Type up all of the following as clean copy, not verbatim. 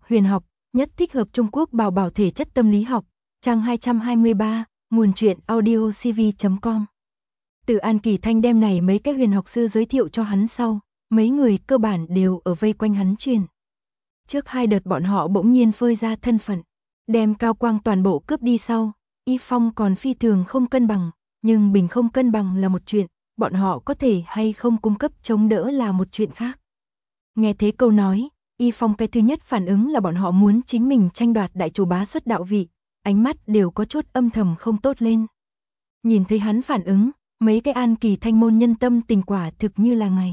Huyền học, nhất thích hợp Trung Quốc bảo bảo thể chất tâm lý học, trang 223, nguồn truyện audiocv.com. Từ An Kỳ Thanh đem này mấy cái huyền học sư giới thiệu cho hắn sau, mấy người cơ bản đều ở vây quanh hắn truyền. Trước 2 đợt bọn họ bỗng nhiên phơi ra thân phận, đem Cao Quang toàn bộ cướp đi sau, Y Phong còn phi thường không cân bằng, nhưng bình không cân bằng là một chuyện, bọn họ có thể hay không cung cấp chống đỡ là một chuyện khác. Nghe thế câu nói, Y Phong cái thứ nhất phản ứng là bọn họ muốn chính mình tranh đoạt đại chủ bá xuất đạo vị, ánh mắt đều có chút âm thầm không tốt lên. Nhìn thấy hắn phản ứng, mấy cái An Kỳ Thanh môn nhân tâm tình quả thực như là ngày.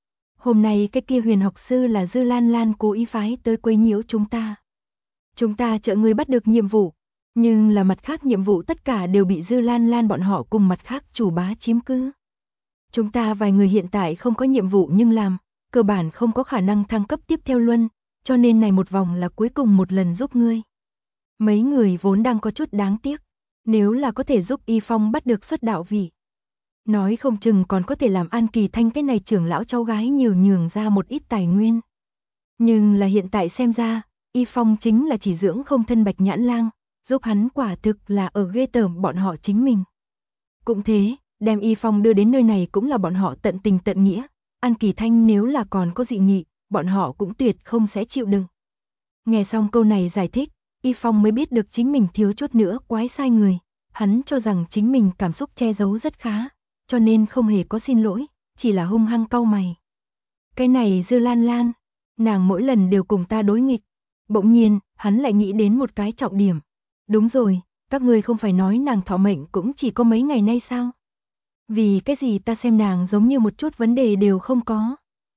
Hôm nay cái kia huyền học sư là Dư Lan Lan cố ý phái tới quấy nhiễu chúng ta. Chúng ta trợ người bắt được nhiệm vụ, nhưng là mặt khác nhiệm vụ tất cả đều bị Dư Lan Lan bọn họ cùng mặt khác chủ bá chiếm cứ. Chúng ta vài người hiện tại không có nhiệm vụ nhưng làm, cơ bản không có khả năng thăng cấp tiếp theo luân, cho nên này một vòng là cuối cùng một lần giúp ngươi. Mấy người vốn đang có chút đáng tiếc, nếu là có thể giúp Y Phong bắt được xuất đạo vị. Nói không chừng còn có thể làm An Kỳ Thanh cái này trưởng lão cháu gái nhiều nhường ra một ít tài nguyên. Nhưng là hiện tại xem ra, Y Phong chính là chỉ dưỡng không thân Bạch Nhãn Lang, giúp hắn quả thực là ở ghê tởm bọn họ chính mình. Cũng thế, đem Y Phong đưa đến nơi này cũng là bọn họ tận tình tận nghĩa, An Kỳ Thanh nếu là còn có dị nghị, bọn họ cũng tuyệt không sẽ chịu đựng. Nghe xong câu này giải thích, Y Phong mới biết được chính mình thiếu chút nữa quái sai người, hắn cho rằng chính mình cảm xúc che giấu rất khá, cho nên không hề có xin lỗi, chỉ là hung hăng cau mày. Cái này Dư Lan Lan, nàng mỗi lần đều cùng ta đối nghịch. Bỗng nhiên, hắn lại nghĩ đến một cái trọng điểm. Đúng rồi, các ngươi không phải nói nàng thọ mệnh cũng chỉ có mấy ngày nay sao? Vì cái gì ta xem nàng giống như một chút vấn đề đều không có.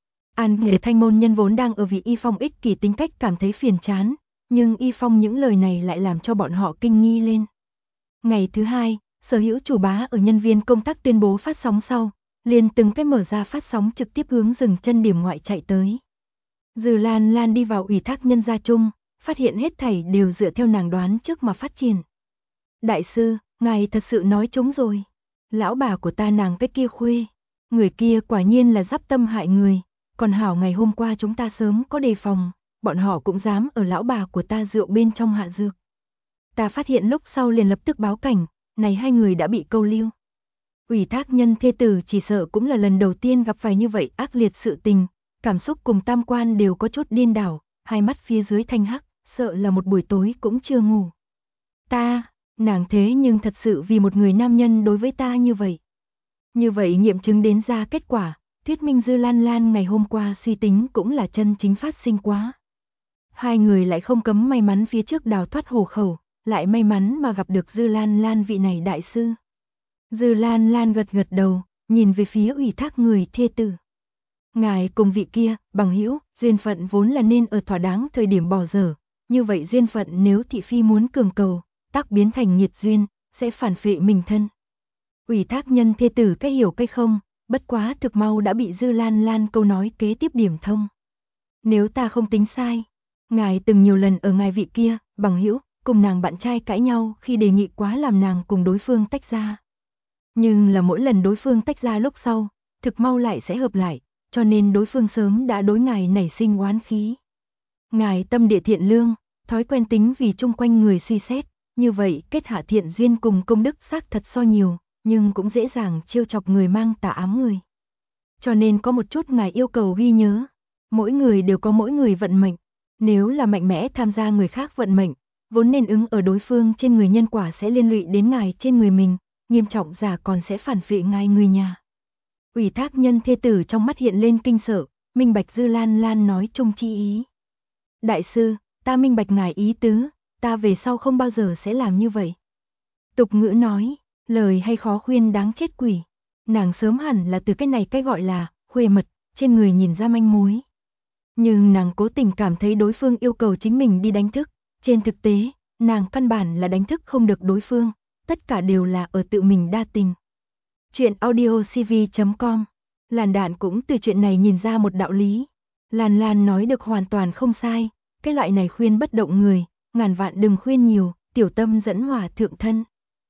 An Kỳ Thanh môn nhân vốn đang ở vì Y Phong ích kỷ tính cách cảm thấy phiền chán, nhưng Y Phong những lời này lại làm cho bọn họ kinh nghi lên. Ngày thứ 2, sở hữu chủ bá ở nhân viên công tác tuyên bố phát sóng sau, liền từng cái mở ra phát sóng trực tiếp hướng dừng chân điểm ngoại chạy tới. Dư Lan Lan đi vào ủy thác nhân gia chung, phát hiện hết thảy đều dựa theo nàng đoán trước mà phát triển. Đại sư, ngài thật sự nói trúng rồi. Lão bà của ta nàng cái kia khuê. Người kia quả nhiên là dắp tâm hại người. Còn hảo ngày hôm qua chúng ta sớm có đề phòng, bọn họ cũng dám ở lão bà của ta rượu bên trong hạ dược. Ta phát hiện lúc sau liền lập tức báo cảnh, này 2 người đã bị câu lưu. Ủy thác nhân thê tử chỉ sợ cũng là lần đầu tiên gặp phải như vậy ác liệt sự tình, cảm xúc cùng tam quan đều có chút điên đảo, hai mắt phía dưới thanh hắc, sợ là một buổi tối cũng chưa ngủ. Nàng thế nhưng thật sự vì một người nam nhân đối với ta như vậy. Như vậy nghiệm chứng đến ra kết quả, thuyết minh Dư Lan Lan ngày hôm qua suy tính cũng là chân chính phát sinh quá. 2 người lại không cấm may mắn phía trước đào thoát hổ khẩu, lại may mắn mà gặp được Dư Lan Lan vị này đại sư. Dư Lan Lan gật gật đầu, nhìn về phía ủy thác người thê tử. Ngài cùng vị kia, bằng hữu, duyên phận vốn là nên ở thỏa đáng thời điểm bỏ dở, như vậy duyên phận nếu thị phi muốn cường cầu, tác biến thành nhiệt duyên, sẽ phản phệ mình thân. Ủy thác nhân thê tử cái hiểu cái không, bất quá thực mau đã bị Dư Lan Lan câu nói kế tiếp điểm thông. Nếu ta không tính sai, ngài từng nhiều lần ở ngài vị kia, bằng hữu, cùng nàng bạn trai cãi nhau khi đề nghị quá làm nàng cùng đối phương tách ra. Nhưng là mỗi lần đối phương tách ra lúc sau, thực mau lại sẽ hợp lại, cho nên đối phương sớm đã đối ngài nảy sinh oán khí. Ngài tâm địa thiện lương, thói quen tính vì chung quanh người suy xét, như vậy kết hạ thiện duyên cùng công đức xác thật so nhiều, nhưng cũng dễ dàng trêu chọc người mang tà ám người. Cho nên có một chút ngài yêu cầu ghi nhớ, mỗi người đều có mỗi người vận mệnh, nếu là mạnh mẽ tham gia người khác vận mệnh, vốn nên ứng ở đối phương trên người nhân quả sẽ liên lụy đến ngài trên người mình, nghiêm trọng giả còn sẽ phản phệ ngài người nhà. Ủy thác nhân thê tử trong mắt hiện lên kinh sợ, minh bạch Dư Lan Lan nói chung chi ý. Đại sư, ta minh bạch ngài ý tứ, ta về sau không bao giờ sẽ làm như vậy. Tục ngữ nói, lời hay khó khuyên đáng chết quỷ. Nàng sớm hẳn là từ cái này cái gọi là khuê mật, trên người nhìn ra manh mối. Nhưng nàng cố tình cảm thấy đối phương yêu cầu chính mình đi đánh thức. Trên thực tế, nàng căn bản là đánh thức không được đối phương, tất cả đều là ở tự mình đa tình. Chuyện audiocv.com. Làn Đạn cũng từ chuyện này nhìn ra một đạo lý. Lan Lan nói được hoàn toàn không sai, cái loại này khuyên bất động người, ngàn vạn đừng khuyên nhiều, tiểu tâm dẫn hỏa thượng thân.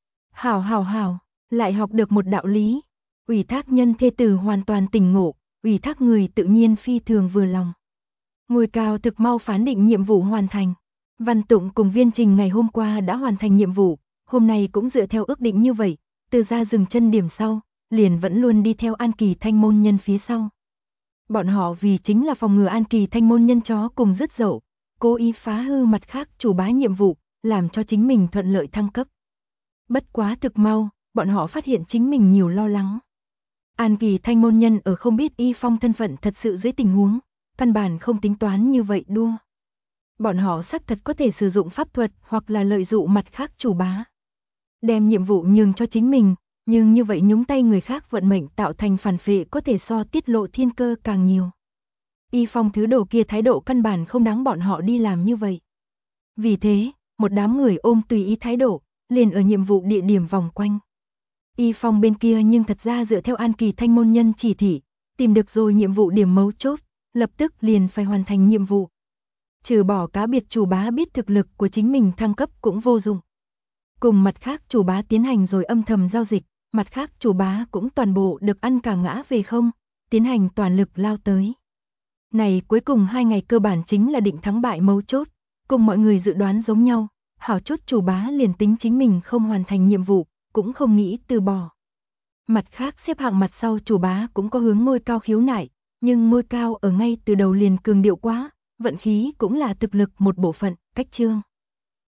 Hảo, lại học được một đạo lý. Ủy thác nhân thê tử hoàn toàn tỉnh ngộ, ủy thác người tự nhiên phi thường vừa lòng. Ngôi cao thực mau phán định nhiệm vụ hoàn thành. Văn Tụng cùng Viên Trình ngày hôm qua đã hoàn thành nhiệm vụ, hôm nay cũng dựa theo ước định như vậy, từ ra dừng chân điểm sau, liền vẫn luôn đi theo An Kỳ Thanh môn nhân phía sau. Bọn họ vì chính là phòng ngừa An Kỳ Thanh môn nhân chó cùng dứt dậu, cố ý phá hư mặt khác chủ bá nhiệm vụ, làm cho chính mình thuận lợi thăng cấp. Bất quá thực mau, bọn họ phát hiện chính mình nhiều lo lắng. An Kỳ Thanh môn nhân ở không biết Y Phong thân phận thật sự dưới tình huống, căn bản không tính toán như vậy đua. Bọn họ xác thật có thể sử dụng pháp thuật hoặc là lợi dụng mặt khác chủ bá. Đem nhiệm vụ nhường cho chính mình, nhưng như vậy nhúng tay người khác vận mệnh tạo thành phản phệ có thể so tiết lộ thiên cơ càng nhiều. Y Phong thứ đồ kia thái độ căn bản không đáng bọn họ đi làm như vậy. Vì thế, một đám người ôm tùy ý thái độ, liền ở nhiệm vụ địa điểm vòng quanh. Y Phong bên kia nhưng thật ra dựa theo An Kỳ Thanh môn nhân chỉ thị, tìm được rồi nhiệm vụ điểm mấu chốt, lập tức liền phải hoàn thành nhiệm vụ. Trừ bỏ cá biệt chủ bá biết thực lực của chính mình thăng cấp cũng vô dụng. Cùng mặt khác chủ bá tiến hành rồi âm thầm giao dịch, mặt khác chủ bá cũng toàn bộ được ăn cả ngã về không, tiến hành toàn lực lao tới. Này cuối cùng 2 ngày cơ bản chính là định thắng bại mấu chốt, cùng mọi người dự đoán giống nhau, hảo chút chủ bá liền tính chính mình không hoàn thành nhiệm vụ, cũng không nghĩ từ bỏ. Mặt khác xếp hạng mặt sau chủ bá cũng có hướng ngôi cao khiếu nại, nhưng ngôi cao ở ngay từ đầu liền cường điệu quá, vận khí cũng là thực lực một bộ phận, cách chương.